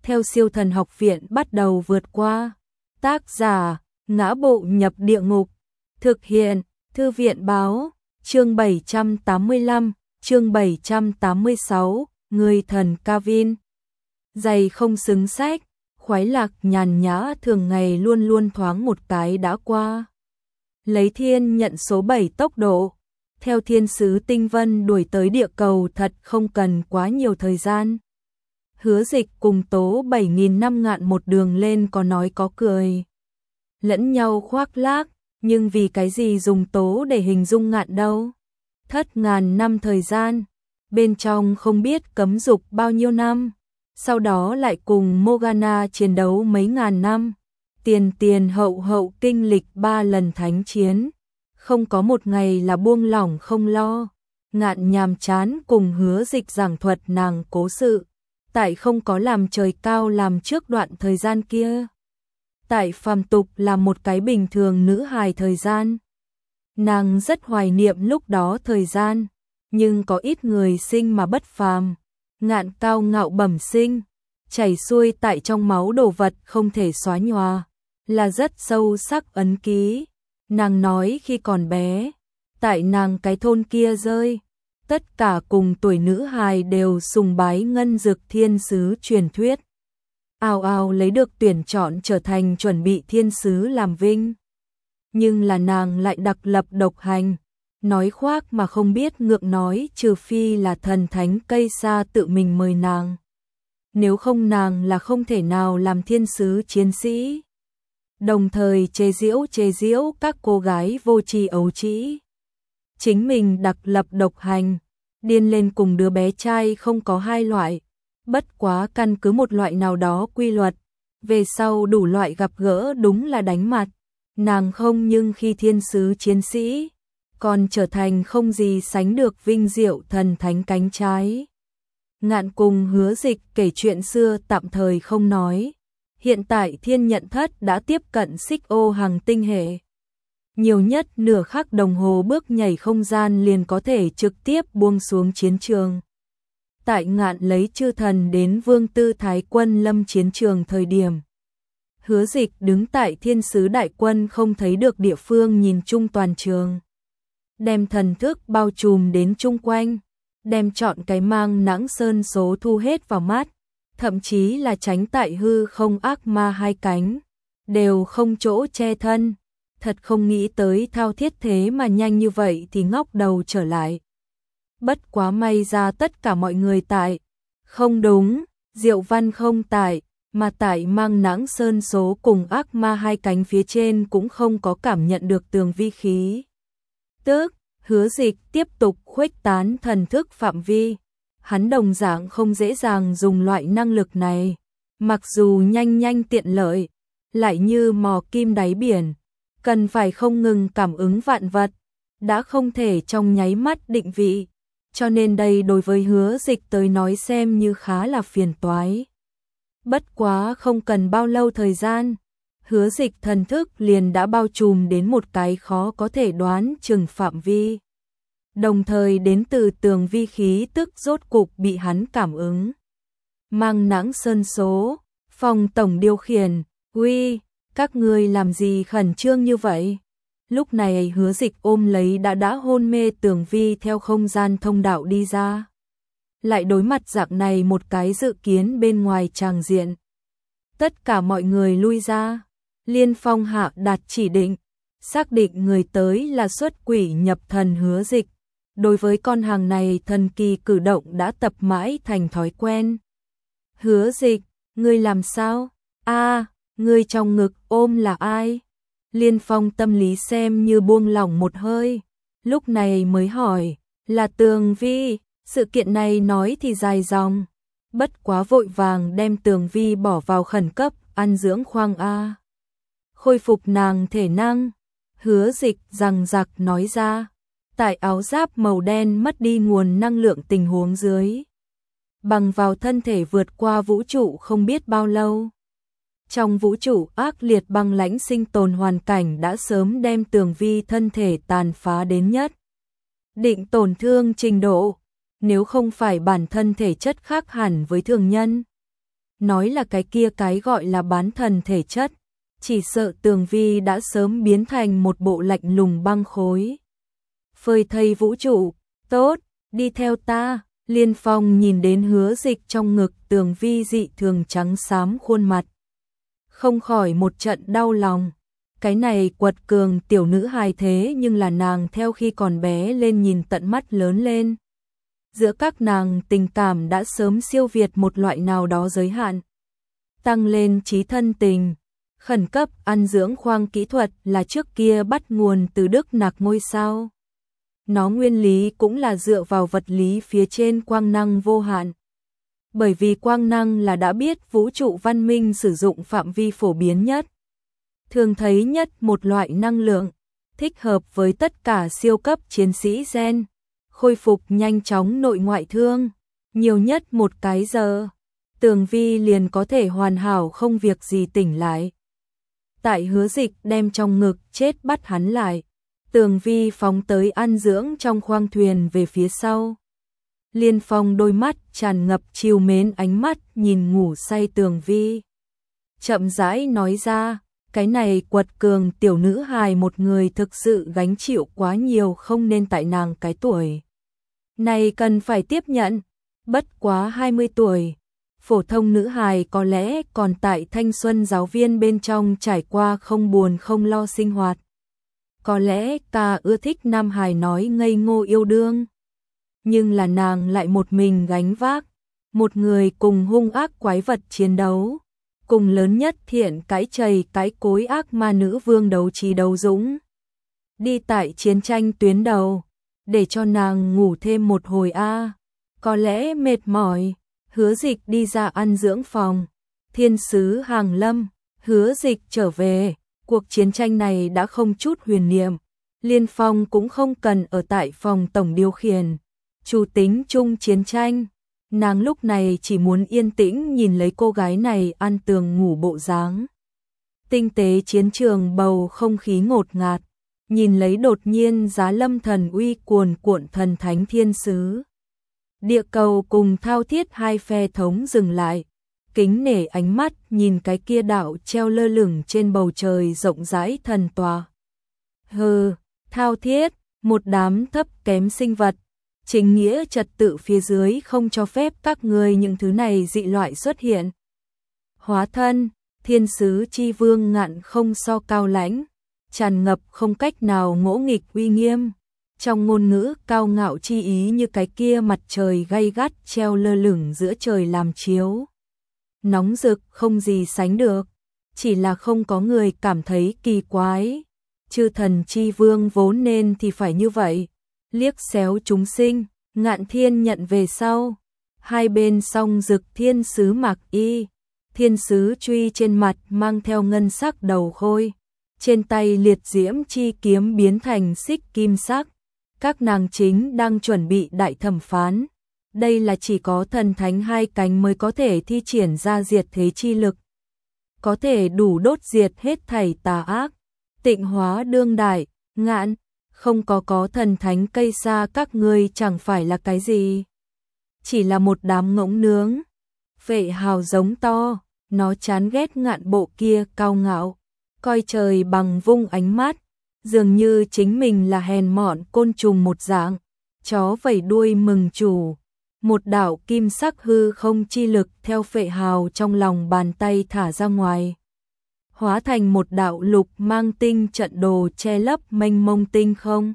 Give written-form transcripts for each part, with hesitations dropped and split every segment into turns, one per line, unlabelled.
theo siêu thần học viện bắt đầu vượt qua. Tác giả, Ngã Bộ Nhập Địa Ngục. Thực hiện, Thư viện Báo. Chương 785, chương 786, Người thần Kavin. Giày không xứng sách, khoái lạc nhàn nhã thường ngày luôn luôn thoáng một cái đã qua. Lấy thiên nhận số 7 tốc độ, theo thiên sứ tinh vân đuổi tới địa cầu thật không cần quá nhiều thời gian. Hứa Dịch cùng Tố 7.000 năm ngạn một đường lên có nói có cười. Lẫn nhau khoác lác, nhưng vì cái gì dùng Tố để hình dung ngạn đâu. Thất ngàn năm thời gian, bên trong không biết cấm dục bao nhiêu năm. Sau đó lại cùng Morgana chiến đấu mấy ngàn năm. Tiền hậu kinh lịch 3 lần thánh chiến. Không có một ngày là buông lỏng không lo. Ngạn nhàm chán cùng Hứa Dịch giảng thuật nàng cố sự. Tại không có làm trời cao làm trước đoạn thời gian kia. Tại phàm tục là một cái bình thường nữ hài thời gian. Nàng rất hoài niệm lúc đó thời gian. Nhưng có ít người sinh mà bất phàm. Ngạn cao ngạo bẩm sinh. Chảy xuôi tại trong máu đồ vật không thể xóa nhòa. Là rất sâu sắc ấn ký. Nàng nói khi còn bé. Tại nàng cái thôn kia rơi. Tất cả cùng tuổi nữ hài đều sùng bái ngân dực thiên sứ truyền thuyết. Ào ào lấy được tuyển chọn trở thành chuẩn bị thiên sứ làm vinh. Nhưng là nàng lại đặc lập độc hành. Nói khoác mà không biết ngượng nói trừ phi là thần thánh cây sa tự mình mời nàng. Nếu không nàng là không thể nào làm thiên sứ chiến sĩ. Đồng thời chế giễu các cô gái vô tri ấu trĩ. Chính mình đặc lập độc hành, điên lên cùng đứa bé trai không có hai loại. Bất quá căn cứ một loại nào đó quy luật. Về sau đủ loại gặp gỡ đúng là đánh mặt. Nàng không nhưng khi thiên sứ chiến sĩ. Còn trở thành không gì sánh được vinh diệu thần thánh cánh trái. Ngạn cùng Hứa Dịch kể chuyện xưa tạm thời không nói. Hiện tại thiên nhận thất đã tiếp cận xích ô hành tinh hệ. Nhiều nhất nửa khắc đồng hồ bước nhảy không gian liền có thể trực tiếp buông xuống chiến trường. Tại Ngạn lấy chư thần đến Vương Tư Thái quân lâm chiến trường thời điểm. Hứa Dịch đứng tại thiên sứ đại quân không thấy được địa phương nhìn chung toàn trường. Đem thần thức bao trùm đến chung quanh, đem trọn cái mang nắng sơn số thu hết vào mắt, thậm chí là tránh tại hư không ác ma hai cánh, đều không chỗ che thân. Thật không nghĩ tới thao thiết thế mà nhanh như vậy thì ngóc đầu trở lại. Bất quá may ra tất cả mọi người tại. Không đúng, Diệu Văn không tại, mà tại mang nắng sơn số cùng ác ma hai cánh phía trên cũng không có cảm nhận được tường vi khí. Tức, Hứa Dịch tiếp tục khuếch tán thần thức phạm vi. Hắn đồng dạng không dễ dàng dùng loại năng lực này. Mặc dù nhanh tiện lợi, lại như mò kim đáy biển. Cần phải không ngừng cảm ứng vạn vật. Đã không thể trong nháy mắt định vị. Cho nên đây đối với Hứa Dịch tới nói xem như khá là phiền toái. Bất quá không cần bao lâu thời gian. Hứa Dịch thần thức liền đã bao trùm đến một cái khó có thể đoán chừng phạm vi. Đồng thời đến từ tường vi khí tức rốt cục bị hắn cảm ứng. Mang nắng sơn số, phòng tổng điều khiển, uy, các ngươi làm gì khẩn trương như vậy? Lúc này Hứa Dịch ôm lấy đã hôn mê tường vi theo không gian thông đạo đi ra. Lại đối mặt dạng này một cái dự kiến bên ngoài tràng diện. Tất cả mọi người lui ra. Liên Phong hạ đạt chỉ định, xác định người tới là xuất quỷ nhập thần Hứa Dịch. Đối với con hàng này thần kỳ cử động đã tập mãi thành thói quen. Hứa Dịch, ngươi làm sao? Ngươi trong ngực ôm là ai? Liên Phong tâm lý xem như buông lỏng một hơi. Lúc này mới hỏi, là Tường Vi. Sự kiện này nói thì dài dòng. Bất quá vội vàng đem Tường Vi bỏ vào khẩn cấp, ăn dưỡng khoang A. Khôi phục nàng thể năng. Hứa Dịch rằng giặc nói ra. Tại áo giáp màu đen mất đi nguồn năng lượng tình huống dưới. Bằng vào thân thể vượt qua vũ trụ không biết bao lâu. Trong vũ trụ ác liệt băng lãnh sinh tồn hoàn cảnh đã sớm đem Tường Vi thân thể tàn phá đến nhất. Định tổn thương trình độ. Nếu không phải bản thân thể chất khác hẳn với thường nhân. nói là cái kia cái gọi là bán thần thể chất, chỉ sợ Tường Vi đã sớm biến thành một bộ lạnh lùng băng khối. Phơi thây vũ trụ, tốt, đi theo ta. Liên Phong nhìn đến Hứa Dịch trong ngực Tường Vi dị thường trắng xám khuôn mặt, không khỏi một trận đau lòng. Cái này quật cường tiểu nữ hài thế nhưng là nàng theo khi còn bé lên nhìn tận mắt lớn lên. Giữa các nàng tình cảm đã sớm siêu việt một loại nào đó giới hạn. Tăng lên trí thân tình, khẩn cấp ăn dưỡng khoang kỹ thuật là trước kia bắt nguồn từ Đức Nạc ngôi sao. Nó nguyên lý cũng là dựa vào vật lý phía trên quang năng vô hạn. Bởi vì quang năng là đã biết vũ trụ văn minh sử dụng phạm vi phổ biến nhất, thường thấy nhất một loại năng lượng, thích hợp với tất cả siêu cấp chiến sĩ gen, khôi phục nhanh chóng nội ngoại thương, nhiều nhất một cái giờ, Tường Vi liền có thể hoàn hảo không việc gì tỉnh lại. Tại Hứa Dịch đem trong ngực chết bắt hắn lại, Tường Vi phóng tới ăn dưỡng trong khoang thuyền về phía sau. Liên Phong đôi mắt tràn ngập trìu mến ánh mắt nhìn ngủ say Tường Vi. Chậm rãi nói ra, cái này quật cường tiểu nữ hài một người thực sự gánh chịu quá nhiều không nên tại nàng cái tuổi này cần phải tiếp nhận, bất quá 20 tuổi. Phổ thông nữ hài có lẽ còn tại thanh xuân giáo viên bên trong trải qua không buồn không lo sinh hoạt. Có lẽ ta ưa thích nam hài nói ngây ngô yêu đương. Nhưng là nàng lại một mình gánh vác, một người cùng hung ác quái vật chiến đấu, cùng lớn nhất thiện cái chày cái cối ác ma nữ vương đấu trí đấu dũng. Đi tại chiến tranh tuyến đầu, để cho nàng ngủ thêm một hồi có lẽ mệt mỏi. Hứa Dịch đi ra ăn dưỡng phòng, thiên sứ hàng lâm, Hứa Dịch trở về, cuộc chiến tranh này đã không chút huyền niệm, Liên Phong cũng không cần ở tại phòng tổng điều khiển, chủ tính chung chiến tranh, nàng lúc này chỉ muốn yên tĩnh nhìn lấy cô gái này ăn tường ngủ bộ dáng. Tinh tế chiến trường bầu không khí ngột ngạt, nhìn lấy đột nhiên giá lâm thần uy cuồn cuộn thần thánh thiên sứ. Địa cầu cùng thao thiết hai phe thống dừng lại, kính nể ánh mắt nhìn cái kia đạo treo lơ lửng trên bầu trời rộng rãi thần tòa. Hừ, thao thiết, một đám thấp kém sinh vật, chính nghĩa trật tự phía dưới không cho phép các ngươi những thứ này dị loại xuất hiện. Hóa thân, thiên sứ chi vương ngạn không so cao lãnh, tràn ngập không cách nào ngỗ nghịch uy nghiêm. Trong ngôn ngữ cao ngạo chi ý như cái kia mặt trời gay gắt treo lơ lửng giữa trời làm chiếu. Nóng rực không gì sánh được, chỉ là không có người cảm thấy kỳ quái. Chư thần chi vương vốn nên thì phải như vậy, liếc xéo chúng sinh, Ngạn Thiên nhận về sau. Hai bên song rực thiên sứ mặc y, thiên sứ truy trên mặt mang theo ngân sắc đầu khôi, trên tay liệt diễm chi kiếm biến thành xích kim sắc. Các nàng chính đang chuẩn bị đại thẩm phán. Đây là chỉ có thần thánh hai cánh mới có thể thi triển ra diệt thế chi lực, có thể đủ đốt diệt hết thảy tà ác, tịnh hóa đương đại. Ngạn, không có thần thánh cây xa các ngươi chẳng phải là cái gì, chỉ là một đám ngỗng nướng. Vệ Hào giống to, nó chán ghét Ngạn bộ kia cao ngạo, coi trời bằng vung ánh mắt, dường như chính mình là hèn mọn côn trùng một dạng, chó vẩy đuôi mừng chủ. Một đạo kim sắc hư không chi lực theo Vệ Hào trong lòng bàn tay thả ra ngoài, hóa thành một đạo lục mang tinh trận đồ che lấp mênh mông tinh không.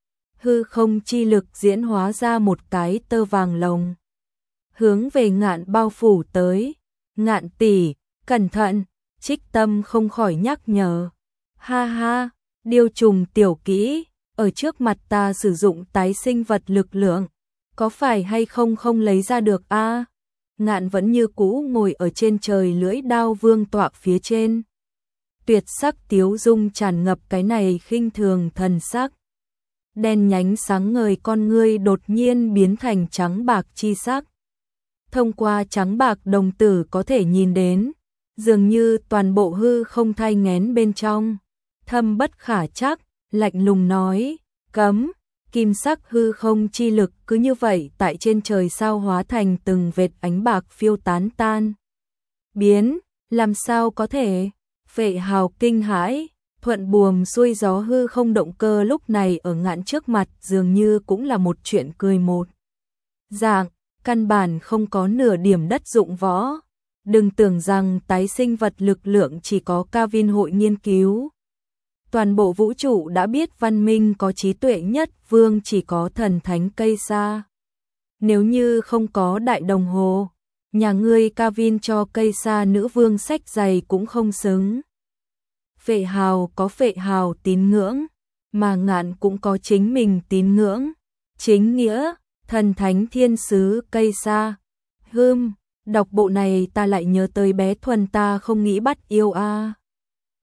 Hư không chi lực diễn hóa ra một cái tơ vàng lồng, hướng về Ngạn bao phủ tới. Ngạn tỷ, cẩn thận, Trích Tâm không khỏi nhắc nhở. Ha ha, điêu trùng tiểu kỹ, ở trước mặt ta sử dụng tái sinh vật lực lượng, có phải hay không không lấy ra được Ngạn vẫn như cũ ngồi ở trên trời lưỡi đao vương tọa phía trên. Tuyệt sắc tiếu dung tràn ngập cái này khinh thường thần sắc. Đen nhánh sáng ngời con ngươi đột nhiên biến thành trắng bạc chi sắc. Thông qua trắng bạc đồng tử có thể nhìn đến, dường như toàn bộ hư không thai nghén bên trong. Thâm bất khả trắc, lạnh lùng nói, cấm. Kim sắc hư không chi lực cứ như vậy tại trên trời sao hóa thành từng vệt ánh bạc phiêu tán tan. biến, làm sao có thể? Vệ Hào kinh hãi, thuận buồm xuôi gió hư không động cơ lúc này ở ngạn trước mặt dường như cũng là một chuyện cười một dạng, căn bản không có nửa điểm đất dụng võ. Đừng tưởng rằng tái sinh vật lực lượng chỉ có Calvin hội nghiên cứu. Toàn bộ vũ trụ đã biết văn minh có trí tuệ nhất vương chỉ có thần thánh cây sa. Nếu như không có đại đồng hồ, nhà ngươi Calvin cho cây sa nữ vương sách giày cũng không xứng. Vệ Hào có Vệ Hào tín ngưỡng, mà ngạn cũng có chính mình tín ngưỡng. Chính nghĩa, thần thánh thiên sứ cây sa. Đọc bộ này ta lại nhớ tới bé Thuần ta không nghĩ bắt yêu a.